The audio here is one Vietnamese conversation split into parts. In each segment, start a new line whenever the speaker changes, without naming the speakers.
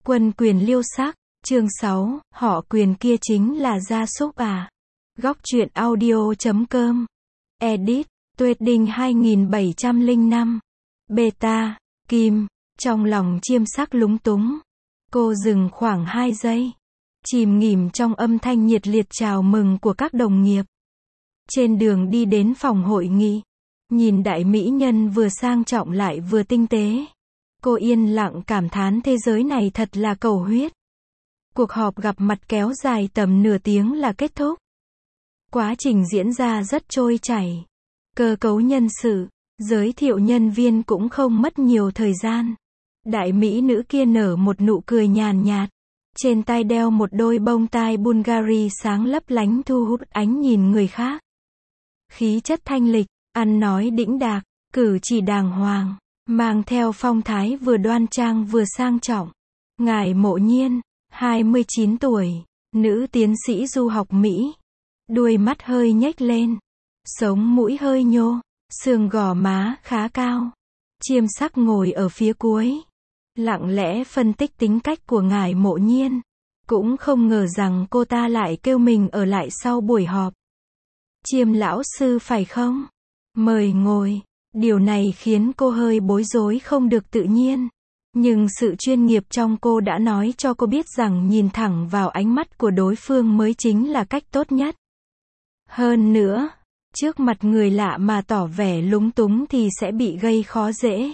Quân quyền liêu sắc, chương 6, họ Quyền kia chính là gia súc à? Góc truyện audio.com. Edit, Tweeding 2705. Beta, Kim, trong lòng Chiêm Sắc lúng túng. Cô dừng khoảng 2 giây. Chìm nghỉm trong âm thanh nhiệt liệt chào mừng của các đồng nghiệp. Trên đường đi đến phòng hội nghị, nhìn đại mỹ nhân vừa sang trọng lại vừa tinh tế. Cô yên lặng cảm thán thế giới này thật là cầu huyết. Cuộc họp gặp mặt kéo dài tầm nửa tiếng là kết thúc. Quá trình diễn ra rất trôi chảy. Cơ cấu nhân sự, giới thiệu nhân viên cũng không mất nhiều thời gian. Đại mỹ nữ kia nở một nụ cười nhàn nhạt. Trên tay đeo một đôi bông tai Bulgari sáng lấp lánh thu hút ánh nhìn người khác. Khí chất thanh lịch, ăn nói đĩnh đạc, cử chỉ đàng hoàng, mang theo phong thái vừa đoan trang vừa sang trọng. Ngải Mộ Nhiên, 29 tuổi, nữ tiến sĩ du học Mỹ. Đuôi mắt hơi nhếch lên, sống mũi hơi nhô, sườn gò má khá cao. Chiêm Sắc ngồi ở phía cuối, lặng lẽ phân tích tính cách của Ngải Mộ Nhiên. Cũng không ngờ rằng cô ta lại kêu mình ở lại sau buổi họp. Chiêm lão sư phải không? Mời ngồi. Điều này khiến cô hơi bối rối không được tự nhiên. Nhưng sự chuyên nghiệp trong cô đã nói cho cô biết rằng nhìn thẳng vào ánh mắt của đối phương mới chính là cách tốt nhất. Hơn nữa, trước mặt người lạ mà tỏ vẻ lúng túng thì sẽ bị gây khó dễ.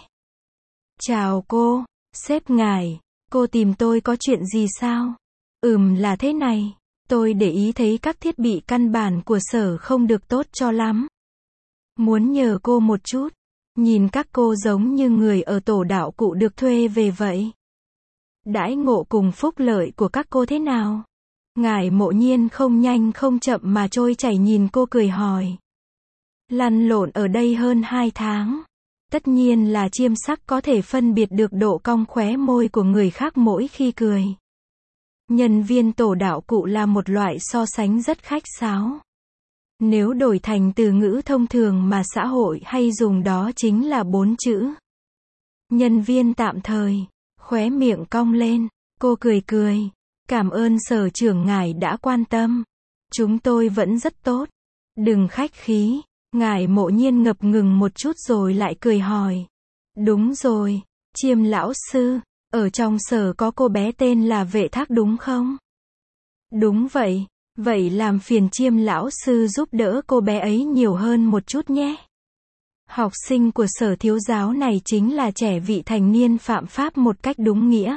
Chào cô, sếp Ngải, cô tìm tôi có chuyện gì sao? Là thế này, tôi để ý thấy các thiết bị căn bản của sở không được tốt cho lắm. Muốn nhờ cô một chút. Nhìn các cô giống như người ở tổ đạo cụ được thuê về vậy. Đãi ngộ cùng phúc lợi của các cô thế nào? Ngải Mộ Nhiên không nhanh không chậm mà trôi chảy nhìn cô cười hỏi. Lăn lộn ở đây hơn 2 tháng. Tất nhiên là Chiêm Sắc có thể phân biệt được độ cong khóe môi của người khác mỗi khi cười. Nhân viên tổ đạo cụ là một loại so sánh rất khách sáo. Nếu đổi thành từ ngữ thông thường mà xã hội hay dùng đó chính là 4 chữ. Nhân viên tạm thời. Khóe miệng cong lên, cô cười cười. Cảm ơn sở trưởng Ngải đã quan tâm. Chúng tôi vẫn rất tốt. Đừng khách khí. Ngải Mộ Nhiên ngập ngừng một chút rồi lại cười hỏi. Đúng rồi, Chiêm lão sư, ở trong sở có cô bé tên là Vệ Thác đúng không? Đúng vậy. Vậy làm phiền Chiêm lão sư giúp đỡ cô bé ấy nhiều hơn một chút nhé. Học sinh của sở thiếu giáo này chính là trẻ vị thành niên phạm pháp một cách đúng nghĩa.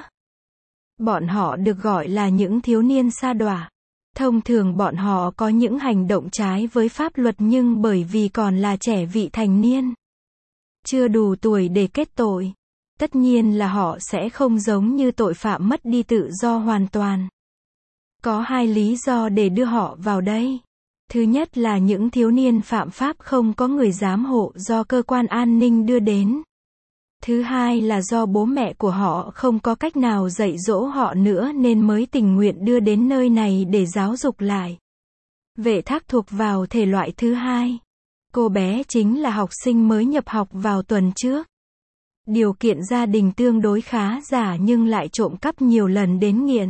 Bọn họ được gọi là những thiếu niên sa đọa. Thông thường bọn họ có những hành động trái với pháp luật nhưng bởi vì còn là trẻ vị thành niên, chưa đủ tuổi để kết tội. Tất nhiên là họ sẽ không giống như tội phạm mất đi tự do hoàn toàn. Có 2 lý do để đưa họ vào đây. Thứ nhất là những thiếu niên phạm pháp không có người giám hộ do cơ quan an ninh đưa đến. Thứ hai là do bố mẹ của họ không có cách nào dạy dỗ họ nữa nên mới tình nguyện đưa đến nơi này để giáo dục lại. Vệ Thác thuộc vào thể loại thứ hai. Cô bé chính là học sinh mới nhập học vào tuần trước. Điều kiện gia đình tương đối khá giả nhưng lại trộm cắp nhiều lần đến nghiện.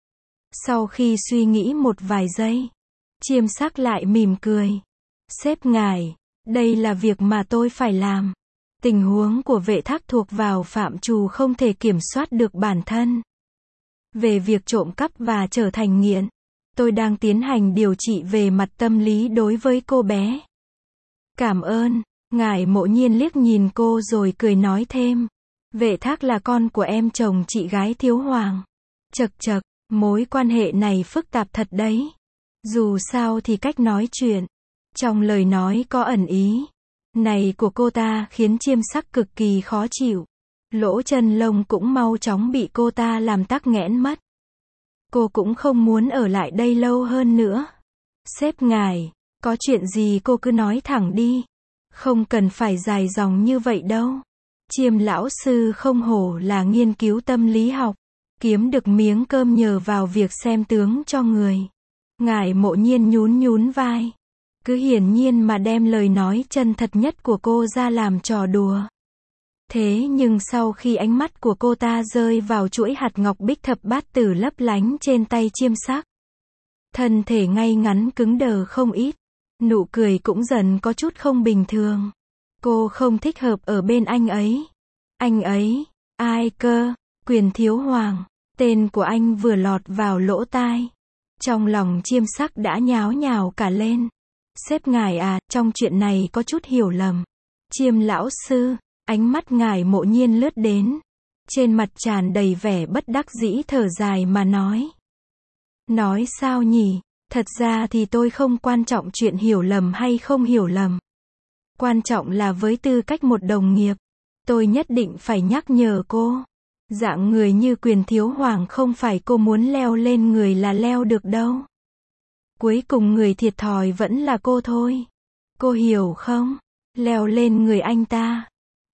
Sau khi suy nghĩ một vài giây, Chiêm Sắc lại mỉm cười. Sếp Ngải, đây là việc mà tôi phải làm. Tình huống của Vệ Thác thuộc vào phạm trù không thể kiểm soát được bản thân. Về việc trộm cắp và trở thành nghiện, tôi đang tiến hành điều trị về mặt tâm lý đối với cô bé. Cảm ơn. Ngải Mộ Nhiên liếc nhìn cô rồi cười nói thêm. Vệ Thác là con của em chồng chị gái Thiếu Hoàng. Chậc chậc. Mối quan hệ này phức tạp thật đấy. Dù sao thì cách nói chuyện, trong lời nói có ẩn ý này của cô ta khiến Chiêm Sắc cực kỳ khó chịu. Lỗ chân lông cũng mau chóng bị cô ta làm tắc nghẽn mất. Cô cũng không muốn ở lại đây lâu hơn nữa. Sếp Ngải, có chuyện gì cô cứ nói thẳng đi. Không cần phải dài dòng như vậy đâu. Chiêm lão sư không hổ là nghiên cứu tâm lý học. Kiếm được miếng cơm nhờ vào việc xem tướng cho người. Ngải Mộ Nhiên nhún nhún vai. Cứ hiển nhiên mà đem lời nói chân thật nhất của cô ra làm trò đùa. Thế nhưng sau khi ánh mắt của cô ta rơi vào chuỗi hạt ngọc bích thập bát tử lấp lánh trên tay chiêm sắc, thân thể ngay ngắn cứng đờ không ít, nụ cười cũng dần có chút không bình thường. Cô không thích hợp ở bên anh ấy. Anh ấy, ai cơ? Quyền Thiếu Hoàng. Tên của anh vừa lọt vào lỗ tai. Trong lòng chiêm sắc đã nháo nhào cả lên. Sếp ngài à, trong chuyện này có chút hiểu lầm. Chiêm lão sư, ánh mắt ngài Mộ Nhiên lướt đến. Trên mặt tràn đầy vẻ bất đắc dĩ thở dài mà nói. Nói sao nhỉ? Thật ra thì tôi không quan trọng chuyện hiểu lầm hay không hiểu lầm. Quan trọng là với tư cách một đồng nghiệp, tôi nhất định phải nhắc nhở cô. Dạng người như Quyền Thiếu Hoàng không phải cô muốn leo lên người là leo được đâu. Cuối cùng người thiệt thòi vẫn là cô thôi. Cô hiểu không? Leo lên người anh ta.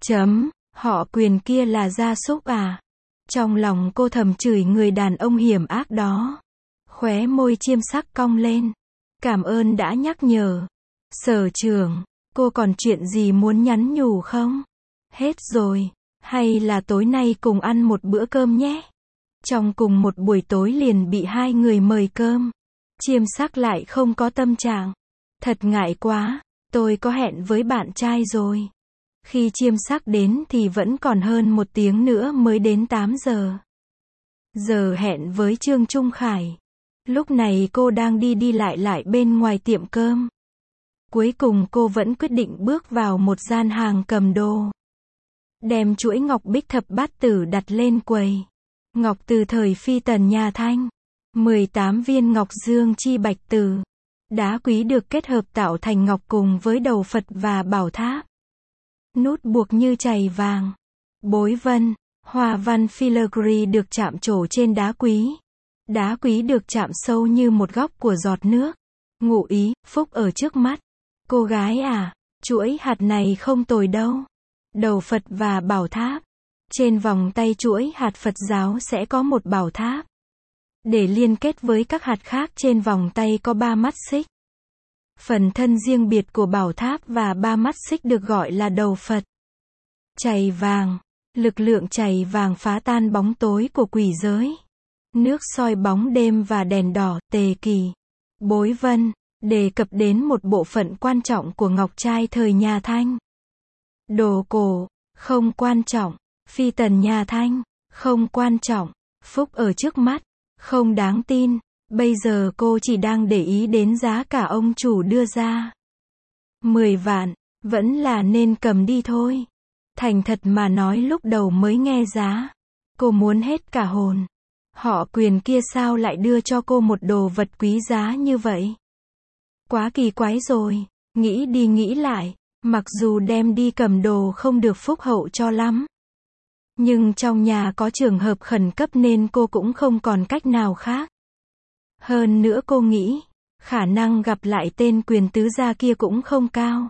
Họ Quyền kia là gia súc à? Trong lòng cô thầm chửi người đàn ông hiểm ác đó. Khóe môi chiêm sắc cong lên. Cảm ơn đã nhắc nhở. Sở trưởng, cô còn chuyện gì muốn nhắn nhủ không? Hết rồi. Hay là tối nay cùng ăn một bữa cơm nhé? Trong cùng một buổi tối liền bị hai người mời cơm. Chiêm sắc lại không có tâm trạng. Thật ngại quá, tôi có hẹn với bạn trai rồi. Khi chiêm sắc đến thì vẫn còn hơn 1 tiếng nữa mới đến 8 giờ. Giờ hẹn với Trương Trung Khải. Lúc này cô đang đi lại bên ngoài tiệm cơm. Cuối cùng cô vẫn quyết định bước vào một gian hàng cầm đồ. Đem chuỗi ngọc bích thập bát tử đặt lên quầy. Ngọc từ thời Phi Tần nhà Thanh. 18 viên ngọc dương chi bạch tử. Đá quý được kết hợp tạo thành ngọc cùng với đầu Phật và bảo tháp. Nút buộc như chày vàng. Bối vân, hoa văn filigree được chạm trổ trên đá quý. Đá quý được chạm sâu như một góc của giọt nước. Ngụ ý, phúc ở trước mắt. Cô gái à, chuỗi hạt này không tồi đâu. Đầu Phật và bảo tháp. Trên vòng tay chuỗi hạt Phật giáo sẽ có một bảo tháp. Để liên kết với các hạt khác trên vòng tay có 3 mắt xích. Phần thân riêng biệt của bảo tháp và 3 mắt xích được gọi là đầu Phật. Chày vàng. Lực lượng chày vàng phá tan bóng tối của quỷ giới. Nước soi bóng đêm và đèn đỏ, tề kỳ. Bối vân, đề cập đến một bộ phận quan trọng của ngọc trai thời nhà Thanh. Đồ cổ, không quan trọng. Phi Tần nhà Thanh, không quan trọng. Phúc ở trước mắt, không đáng tin. Bây giờ cô chỉ đang để ý đến giá cả ông chủ đưa ra. 10 vạn, vẫn là nên cầm đi thôi. Thành thật mà nói lúc đầu mới nghe giá, cô muốn hết cả hồn. Họ Quyền kia sao lại đưa cho cô một đồ vật quý giá như vậy? Quá kỳ quái rồi, nghĩ đi nghĩ lại, mặc dù đem đi cầm đồ không được phúc hậu cho lắm. Nhưng trong nhà có trường hợp khẩn cấp nên cô cũng không còn cách nào khác. Hơn nữa cô nghĩ, khả năng gặp lại tên Quyền tứ gia kia cũng không cao.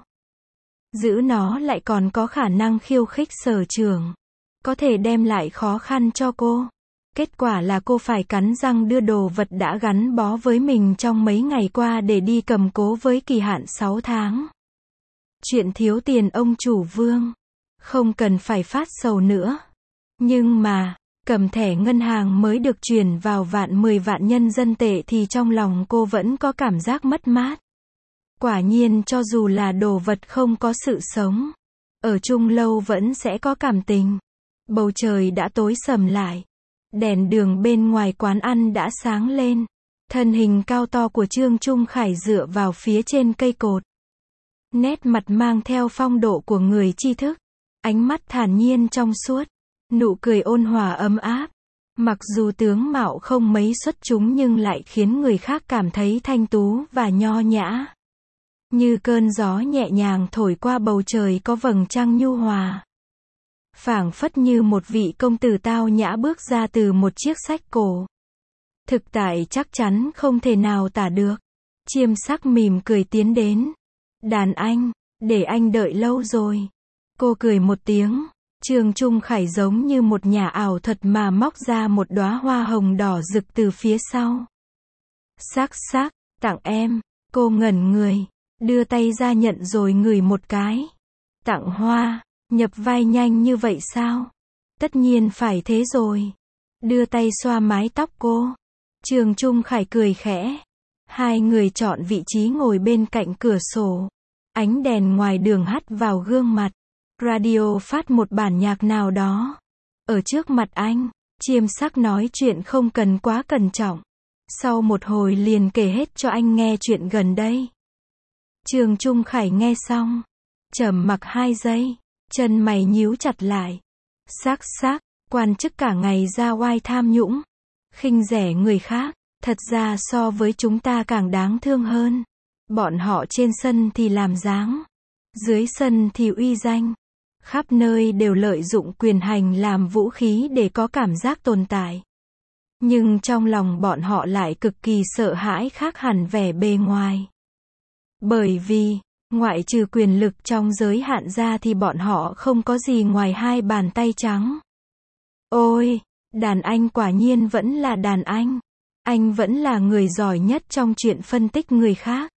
Giữ nó lại còn có khả năng khiêu khích sở trưởng. Có thể đem lại khó khăn cho cô. Kết quả là cô phải cắn răng đưa đồ vật đã gắn bó với mình trong mấy ngày qua để đi cầm cố với kỳ hạn 6 tháng. Chuyện thiếu tiền ông chủ Vương. Không cần phải phát sầu nữa. Nhưng mà, cầm thẻ ngân hàng mới được chuyển vào 10 vạn nhân dân tệ thì trong lòng cô vẫn có cảm giác mất mát. Quả nhiên cho dù là đồ vật không có sự sống, ở chung lâu vẫn sẽ có cảm tình. Bầu trời đã tối sầm lại. Đèn đường bên ngoài quán ăn đã sáng lên. Thân hình cao to của Trương Trung Khải dựa vào phía trên cây cột. Nét mặt mang theo phong độ của người tri thức. Ánh mắt thản nhiên trong suốt. Nụ cười ôn hòa ấm áp. Mặc dù tướng mạo không mấy xuất chúng nhưng lại khiến người khác cảm thấy thanh tú và nho nhã. Như cơn gió nhẹ nhàng thổi qua bầu trời có vầng trăng nhu hòa. Phảng phất như một vị công tử tao nhã bước ra từ một chiếc sách cổ. Thực tại chắc chắn không thể nào tả được. Chiêm sắc mỉm cười tiến đến. Đàn anh, để anh đợi lâu rồi. Cô cười một tiếng. Trương Trung Khải giống như một nhà ảo thuật mà móc ra một đóa hoa hồng đỏ rực từ phía sau. Sắc, tặng em. Cô ngẩn người, đưa tay ra nhận rồi ngửi một cái. Tặng hoa, Nhập vai nhanh như vậy sao? Tất nhiên phải thế rồi. Đưa tay xoa mái tóc cô. Trường Trung Khải cười khẽ. Hai người chọn vị trí ngồi bên cạnh cửa sổ. Ánh đèn ngoài đường hắt vào gương mặt. Radio phát một bản nhạc nào đó. Ở trước mặt anh, Chiêm Sắc nói chuyện không cần quá cẩn trọng. Sau một hồi liền kể hết cho anh nghe chuyện gần đây. Trường Trung Khải nghe xong, trầm mặc 2 giây, chân mày nhíu chặt lại. Sắc, quan chức cả ngày ra oai tham nhũng, khinh rẻ người khác, thật ra so với chúng ta càng đáng thương hơn. Bọn họ trên sân thì làm dáng, dưới sân thì uy danh, khắp nơi đều lợi dụng quyền hành làm vũ khí để có cảm giác tồn tại. Nhưng trong lòng bọn họ lại cực kỳ sợ hãi, khác hẳn vẻ bề ngoài. Bởi vì, ngoại trừ quyền lực trong giới hạn ra thì bọn họ không có gì ngoài 2 bàn tay trắng. Ôi, đàn anh quả nhiên vẫn là đàn anh. Anh vẫn là người giỏi nhất trong chuyện phân tích người khác.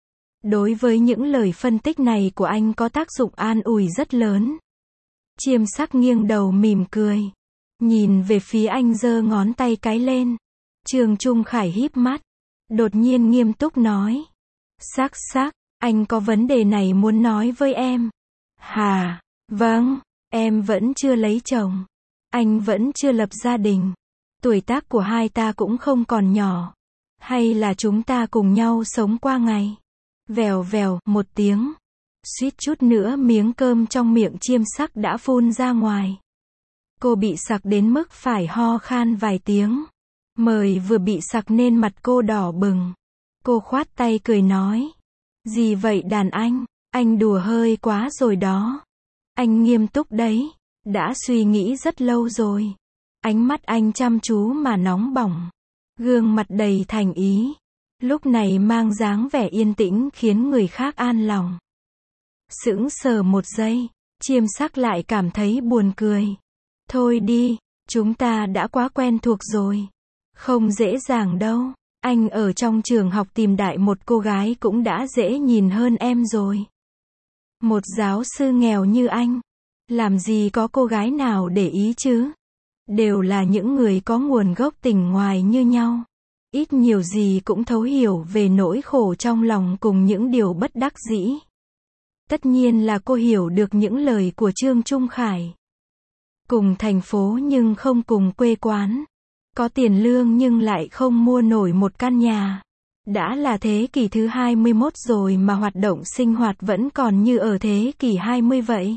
Đối với những lời phân tích này của anh có tác dụng an ủi rất lớn. Chiêm Sắc nghiêng đầu mỉm cười. Nhìn về phía anh giơ ngón tay cái lên. Trường Trung Khải híp mắt. Đột nhiên nghiêm túc nói. Sắc, anh có vấn đề này muốn nói với em. Hà, vâng, em vẫn chưa lấy chồng. Anh vẫn chưa lập gia đình. Tuổi tác của hai ta cũng không còn nhỏ. Hay là chúng ta cùng nhau sống qua ngày. Vèo vèo, một tiếng. Suýt chút nữa miếng cơm trong miệng Chiêm Sắc đã phun ra ngoài. Cô bị sặc đến mức phải ho khan vài tiếng. Mời vừa bị sặc nên mặt cô đỏ bừng. Cô khoát tay cười nói. Gì vậy đàn anh đùa hơi quá rồi đó. Anh nghiêm túc đấy. Đã suy nghĩ rất lâu rồi. Ánh mắt anh chăm chú mà nóng bỏng. Gương mặt đầy thành ý. Lúc này mang dáng vẻ yên tĩnh khiến người khác an lòng. Sững sờ một giây, Chiêm Sắc lại cảm thấy buồn cười. Thôi đi, chúng ta đã quá quen thuộc rồi. Không dễ dàng đâu. Anh ở trong trường học tìm đại một cô gái cũng đã dễ nhìn hơn em rồi. Một giáo sư nghèo như anh. Làm gì có cô gái nào để ý chứ? Đều là những người có nguồn gốc tỉnh ngoài như nhau. Ít nhiều gì cũng thấu hiểu về nỗi khổ trong lòng cùng những điều bất đắc dĩ. Tất nhiên là cô hiểu được những lời của Trương Trung Khải. Cùng thành phố nhưng không cùng quê quán. Có tiền lương nhưng lại không mua nổi một căn nhà. Đã là thế kỷ thứ 21 rồi mà hoạt động sinh hoạt vẫn còn như ở thế kỷ 20 vậy.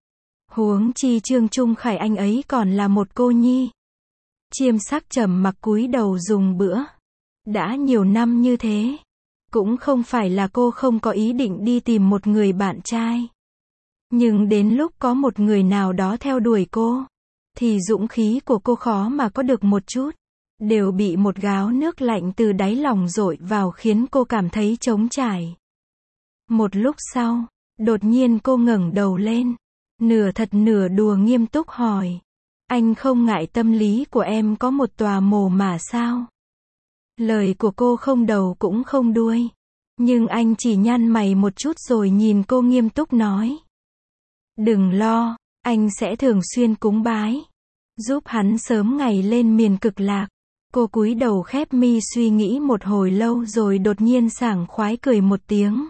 Huống chi Trương Trung Khải anh ấy còn là một cô nhi. Chiêm Sắc trầm mặc cúi đầu dùng bữa. Đã nhiều năm như thế. Cũng không phải là cô không có ý định đi tìm một người bạn trai. Nhưng đến lúc có một người nào đó theo đuổi cô, thì dũng khí của cô khó mà có được một chút. Đều bị một gáo nước lạnh từ đáy lòng dội vào khiến cô cảm thấy trống trải. Một lúc sau, đột nhiên cô ngẩng đầu lên. Nửa thật nửa đùa nghiêm túc hỏi. Anh không ngại tâm lý của em có một tòa mồ mà sao? Lời của cô không đầu cũng không đuôi. Nhưng anh chỉ nhăn mày một chút rồi nhìn cô nghiêm túc nói. Đừng lo, anh sẽ thường xuyên cúng bái. Giúp hắn sớm ngày lên miền Cực Lạc. Cô cúi đầu khép mi suy nghĩ một hồi lâu rồi đột nhiên sảng khoái cười một tiếng.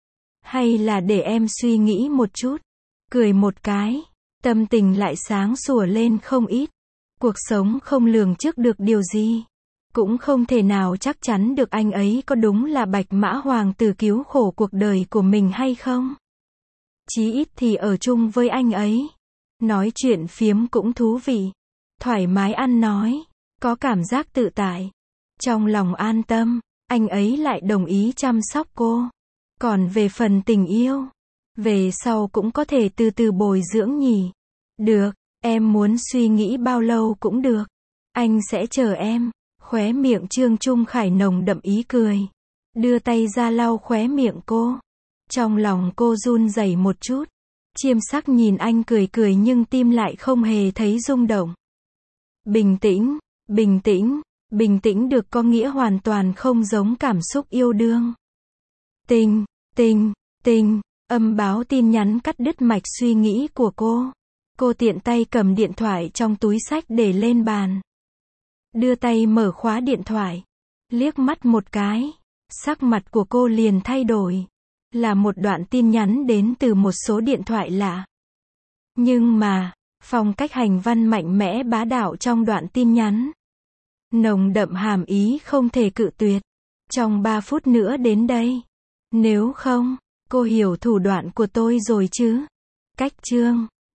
Hay là để em suy nghĩ một chút. Cười một cái, tâm tình lại sáng sủa lên không ít. Cuộc sống không lường trước được điều gì. Cũng không thể nào chắc chắn được anh ấy có đúng là Bạch Mã Hoàng tử cứu khổ cuộc đời của mình hay không. Chí ít thì ở chung với anh ấy. Nói chuyện phiếm cũng thú vị. Thoải mái ăn nói. Có cảm giác tự tại. Trong lòng an tâm, anh ấy lại đồng ý chăm sóc cô. Còn về phần tình yêu, về sau cũng có thể từ từ bồi dưỡng nhỉ. Được, em muốn suy nghĩ bao lâu cũng được. Anh sẽ chờ em. Khóe miệng Trương Trung Khải nồng đậm ý cười. Đưa tay ra lau khóe miệng cô. Trong lòng cô run rẩy một chút. Chiêm Sắc nhìn anh cười cười nhưng tim lại không hề thấy rung động. Bình tĩnh, bình tĩnh, bình tĩnh được có nghĩa hoàn toàn không giống cảm xúc yêu đương. Tình, Âm báo tin nhắn cắt đứt mạch suy nghĩ của cô. Cô tiện tay cầm điện thoại trong túi xách để lên bàn. Đưa tay mở khóa điện thoại. Liếc mắt một cái. Sắc mặt của cô liền thay đổi. Là một đoạn tin nhắn đến từ một số điện thoại lạ. Nhưng mà, phong cách hành văn mạnh mẽ bá đạo trong đoạn tin nhắn. Nồng đậm hàm ý không thể cự tuyệt. Trong 3 phút nữa đến đây. Nếu không, cô hiểu thủ đoạn của tôi rồi chứ. Cách chương